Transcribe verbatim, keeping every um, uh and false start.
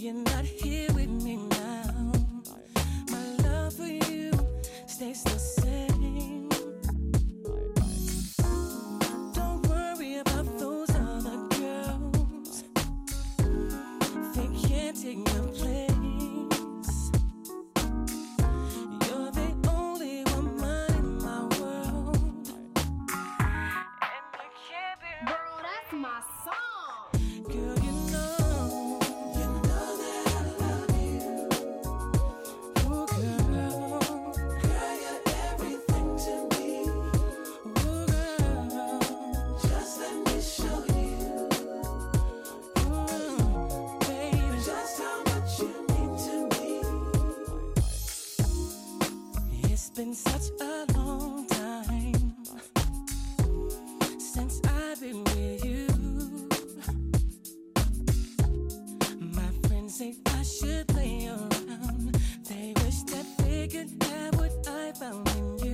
you're not here with me now, my love for you stays the same. Don't worry about those other girls, they can't take your place. You're the only woman in my world, and you can't be. Girl, that's my song. Girl, you know, you know that I love you. Oh, girl, girl, you're everything to me. Oh, girl, just let me show you. Oh, baby, just how much you mean to me. It's been such a long time since I've been with you. My friends say I should play around. They wish that they could have what I found in you.